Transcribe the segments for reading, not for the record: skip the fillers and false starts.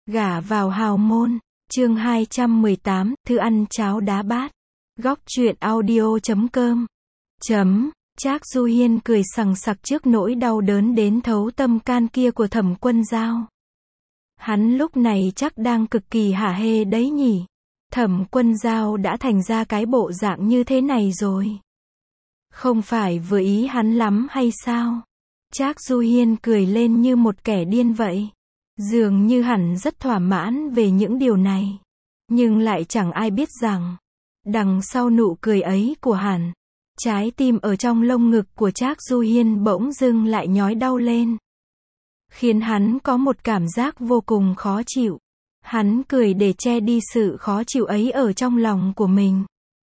Gả vào hào môn. Chương 218, thư ăn cháo đá bát. Góc truyện audio.com. Trác Du Hiên cười sằng sặc trước nỗi đau đớn đến thấu tâm can kia của Thẩm Quân Dao. Hắn lúc này chắc đang cực kỳ hả hê đấy nhỉ. Thẩm Quân Dao đã thành ra cái bộ dạng như thế này rồi. Không phải vừa ý hắn lắm hay sao? Trác Du Hiên cười lên như một kẻ điên vậy. Dường như hẳn rất thỏa mãn về những điều này. Nhưng lại chẳng ai biết rằng, đằng sau nụ cười ấy của hắn, trái tim ở trong lông ngực của Trác Du Hiên bỗng dưng lại nhói đau lên. Khiến hắn có một cảm giác vô cùng khó chịu. Hắn cười để che đi sự khó chịu ấy ở trong lòng của mình.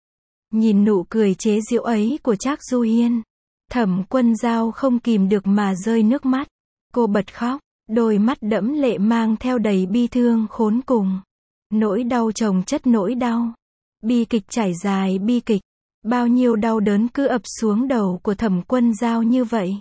Nhìn nụ cười chế giễu ấy của Trác Du Hiên, Thẩm Quân Dao không kìm được mà rơi nước mắt. Cô bật khóc, đôi mắt đẫm lệ mang theo đầy bi thương khốn cùng. Nỗi đau chồng chất nỗi đau. Bi kịch trải dài bi kịch. Bao nhiêu đau đớn cứ ập xuống đầu của Thẩm Quân Dao như vậy.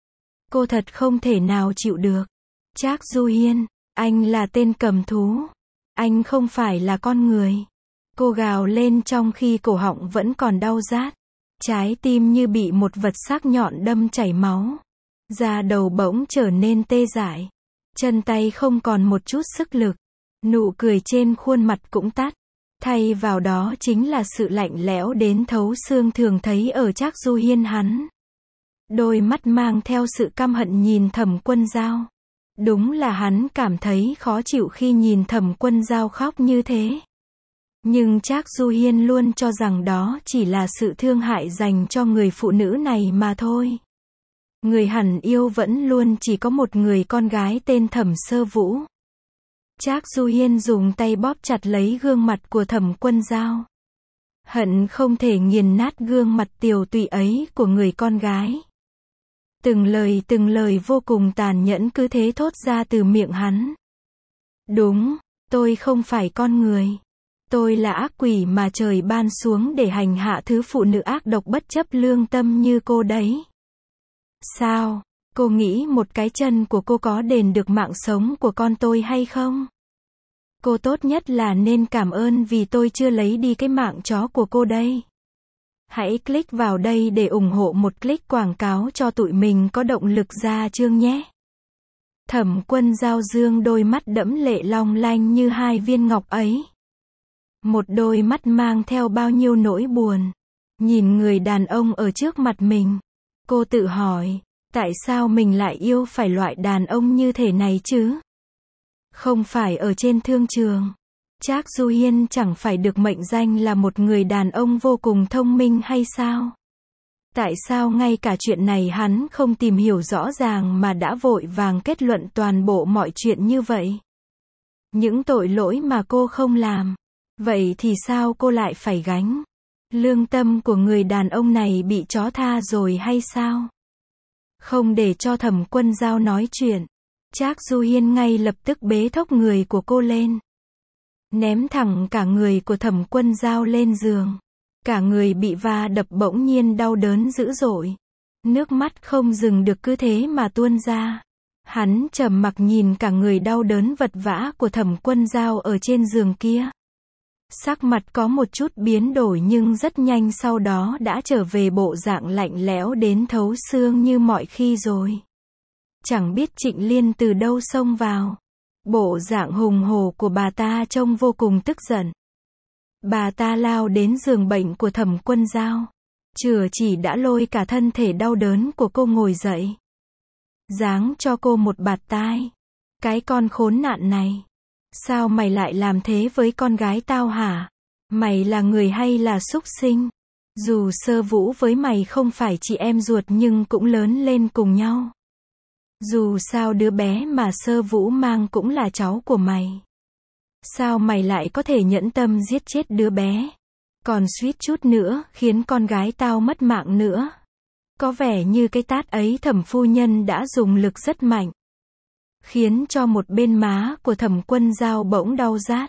Cô thật không thể nào chịu được. Trác Du Hiên, anh là tên cầm thú. Anh không phải là con người. Cô gào lên trong khi cổ họng vẫn còn đau rát. Trái tim như bị một vật sắc nhọn đâm chảy máu. Da đầu bỗng trở nên tê dại. Chân tay không còn một chút sức lực. Nụ cười trên khuôn mặt cũng tắt. Thay vào đó chính là sự lạnh lẽo đến thấu xương thường thấy ở Trác Du Hiên hắn. Đôi mắt mang theo sự căm hận nhìn Thẩm Quân Dao. Đúng là hắn cảm thấy khó chịu khi nhìn Thẩm Quân Dao khóc như thế. Nhưng Trác Du Hiên luôn cho rằng đó chỉ là sự thương hại dành cho người phụ nữ này mà thôi. Người hẳn yêu vẫn luôn chỉ có một người con gái tên Thẩm Sơ Vũ. Trác Du Hiên dùng tay bóp chặt lấy gương mặt của Thẩm Quân Dao. Hận không thể nghiền nát gương mặt tiều tụy ấy của người con gái. Từng lời vô cùng tàn nhẫn cứ thế thốt ra từ miệng hắn. Đúng, tôi không phải con người. Tôi là ác quỷ mà trời ban xuống để hành hạ thứ phụ nữ ác độc bất chấp lương tâm như cô đấy. Sao, cô nghĩ một cái chân của cô có đền được mạng sống của con tôi hay không? Cô tốt nhất là nên cảm ơn vì tôi chưa lấy đi cái mạng chó của cô đây. Hãy click vào đây để ủng hộ một click quảng cáo cho tụi mình có động lực ra chương nhé. Thẩm Quân Dao dương đôi mắt đẫm lệ long lanh như hai viên ngọc ấy. Một đôi mắt mang theo bao nhiêu nỗi buồn. Nhìn người đàn ông ở trước mặt mình. Cô tự hỏi, tại sao mình lại yêu phải loại đàn ông như thế này chứ? Không phải ở trên thương trường. Trác Du Hiên chẳng phải được mệnh danh là một người đàn ông vô cùng thông minh hay sao? Tại sao ngay cả chuyện này hắn không tìm hiểu rõ ràng mà đã vội vàng kết luận toàn bộ mọi chuyện như vậy? Những tội lỗi mà cô không làm. Vậy thì sao cô lại phải gánh? Lương tâm của người đàn ông này bị chó tha rồi hay sao? Không để cho Thẩm Quân Dao nói chuyện, Trác Du Hiên ngay lập tức bế thốc người của cô lên. Ném thẳng cả người của Thẩm Quân Dao lên giường. Cả người bị va đập bỗng nhiên đau đớn dữ dội. Nước mắt không dừng được cứ thế mà tuôn ra. Hắn trầm mặc nhìn cả người đau đớn vật vã của Thẩm Quân Dao ở trên giường kia. Sắc mặt có một chút biến đổi nhưng rất nhanh sau đó đã trở về bộ dạng lạnh lẽo đến thấu xương như mọi khi rồi. Chẳng biết Trịnh Liên từ đâu xông vào. Bộ dạng hùng hổ của bà ta trông vô cùng tức giận. Bà ta lao đến giường bệnh của Thẩm Quân Dao. Chửa chỉ đã lôi cả thân thể đau đớn của cô ngồi dậy. Giáng cho cô một bạt tai. Cái con khốn nạn này. Sao mày lại làm thế với con gái tao hả? Mày là người hay là súc sinh? Dù Sơ Vũ với mày không phải chị em ruột nhưng cũng lớn lên cùng nhau. Dù sao đứa bé mà Sơ Vũ mang cũng là cháu của mày. Sao mày lại có thể nhẫn tâm giết chết đứa bé? Còn suýt chút nữa khiến con gái tao mất mạng nữa. Có vẻ như cái tát ấy Thẩm phu nhân đã dùng lực rất mạnh. Khiến cho một bên má của Thẩm Quân Dao bỗng đau rát.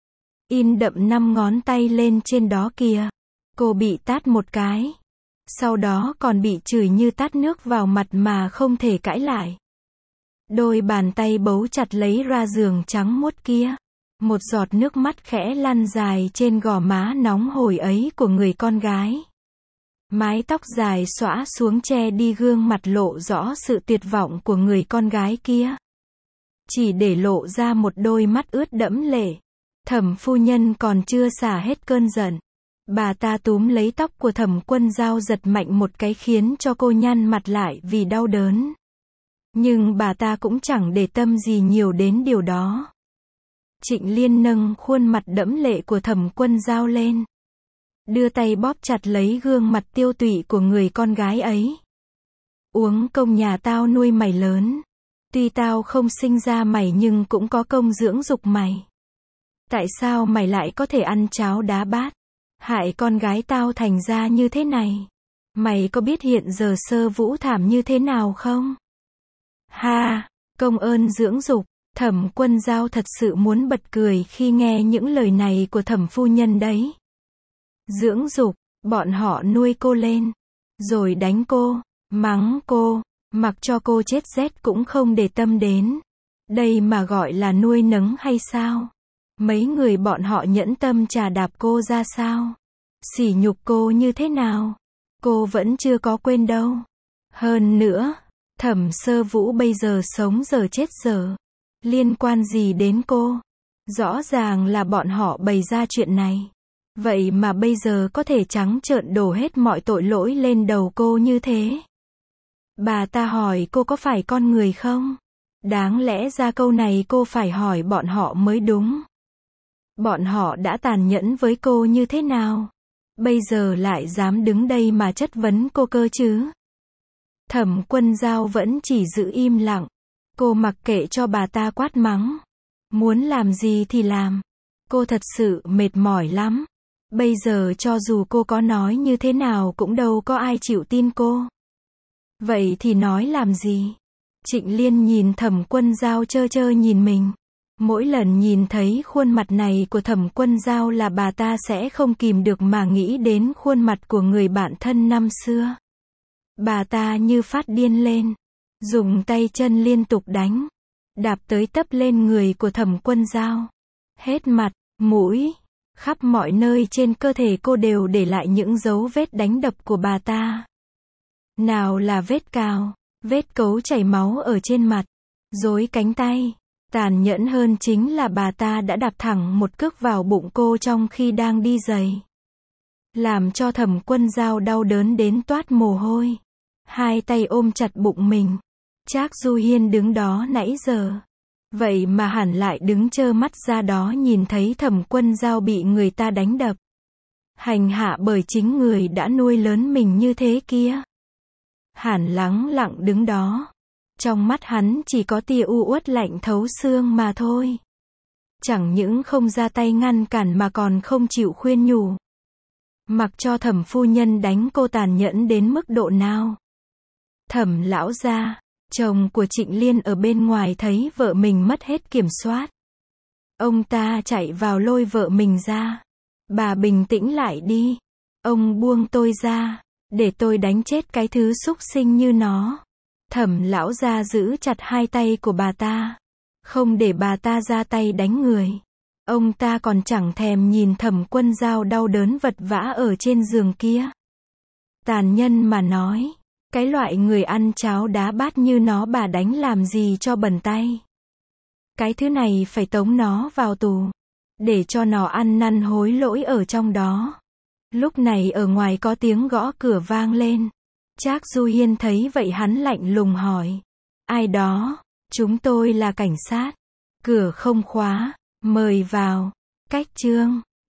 In đậm 5 ngón tay lên trên đó kìa. Cô bị tát một cái. Sau đó còn bị chửi như tát nước vào mặt mà không thể cãi lại. Đôi bàn tay bấu chặt lấy ra giường trắng muốt kia. Một giọt nước mắt khẽ lăn dài trên gò má nóng hổi ấy của người con gái. Mái tóc dài xõa xuống che đi gương mặt lộ rõ sự tuyệt vọng của người con gái kia. Chỉ để lộ ra một đôi mắt ướt đẫm lệ. Thẩm phu nhân còn chưa xả hết cơn giận. Bà ta túm lấy tóc của Thẩm Quân Dao giật mạnh một cái khiến cho cô nhăn mặt lại vì đau đớn. Nhưng bà ta cũng chẳng để tâm gì nhiều đến điều đó. Trịnh Liên nâng khuôn mặt đẫm lệ của Thẩm Quân Dao lên. Đưa tay bóp chặt lấy gương mặt tiêu tụy của người con gái ấy. Uống công nhà tao nuôi mày lớn. Tuy tao không sinh ra mày nhưng cũng có công dưỡng dục mày. Tại sao mày lại có thể ăn cháo đá bát? Hại con gái tao thành ra như thế này. Mày có biết hiện giờ Sơ Vũ thảm như thế nào không? Ha, công ơn dưỡng dục. Thẩm Quân Dao thật sự muốn bật cười khi nghe những lời này của thẩm phu nhân đấy. Dưỡng dục, bọn họ nuôi cô lên, rồi đánh cô, mắng cô, mặc cho cô chết rét cũng không để tâm đến. Đây mà gọi là nuôi nấng hay sao? Mấy người bọn họ nhẫn tâm chà đạp cô ra sao? Sỉ nhục cô như thế nào? Cô vẫn chưa có quên đâu. Hơn nữa, Thẩm Sơ Vũ bây giờ sống giờ chết giờ. Liên quan gì đến cô? Rõ ràng là bọn họ bày ra chuyện này. Vậy mà bây giờ có thể trắng trợn đổ hết mọi tội lỗi lên đầu cô như thế. Bà ta hỏi cô có phải con người không? Đáng lẽ ra câu này cô phải hỏi bọn họ mới đúng. Bọn họ đã tàn nhẫn với cô như thế nào? Bây giờ lại dám đứng đây mà chất vấn cô cơ chứ? Thẩm Quân Dao vẫn chỉ giữ im lặng. Cô mặc kệ cho bà ta quát mắng. Muốn làm gì thì làm. Cô thật sự mệt mỏi lắm. Bây giờ cho dù cô có nói như thế nào cũng đâu có ai chịu tin cô. Vậy thì nói làm gì? Trịnh Liên nhìn Thẩm Quân Dao trơ trơ nhìn mình. Mỗi lần nhìn thấy khuôn mặt này của Thẩm Quân Dao là bà ta sẽ không kìm được mà nghĩ đến khuôn mặt của người bạn thân năm xưa. Bà ta như phát điên lên. Dùng tay chân liên tục đánh. Đạp tới tấp lên người của Thẩm Quân Dao. Hết mặt, mũi, khắp mọi nơi trên cơ thể cô đều để lại những dấu vết đánh đập của bà ta. Nào là vết cào, vết cấu chảy máu ở trên mặt, rối cánh tay. Tàn nhẫn hơn chính là bà ta đã đạp thẳng một cước vào bụng cô trong khi đang đi giày. Làm cho Thẩm Quân Dao đau đớn đến toát mồ hôi. Hai tay ôm chặt bụng mình. Trác Du Hiên đứng đó nãy giờ. Vậy mà hẳn lại đứng trơ mắt ra đó nhìn thấy Thẩm Quân Dao bị người ta đánh đập. Hành hạ bởi chính người đã nuôi lớn mình như thế kia. Hẳn lắng lặng đứng đó. Trong mắt hắn chỉ có tia u uất lạnh thấu xương mà thôi. Chẳng những không ra tay ngăn cản mà còn không chịu khuyên nhủ. Mặc cho Thẩm phu nhân đánh cô tàn nhẫn đến mức độ nào. Thẩm lão gia, chồng của Trịnh Liên ở bên ngoài thấy vợ mình mất hết kiểm soát. Ông ta chạy vào lôi vợ mình ra. Bà bình tĩnh lại đi. Ông buông tôi ra, để tôi đánh chết cái thứ súc sinh như nó. Thẩm lão gia giữ chặt hai tay của bà ta. Không để bà ta ra tay đánh người. Ông ta còn chẳng thèm nhìn Thẩm Quân Dao đau đớn vật vã ở trên giường kia. Tàn nhân mà nói. Cái loại người ăn cháo đá bát như nó bà đánh làm gì cho bẩn tay. Cái thứ này phải tống nó vào tù. Để cho nó ăn năn hối lỗi ở trong đó. Lúc này ở ngoài có tiếng gõ cửa vang lên. Trác Du Hiên thấy vậy hắn lạnh lùng hỏi. Ai đó? Chúng tôi là cảnh sát. Cửa không khóa. Mời vào. Cách chương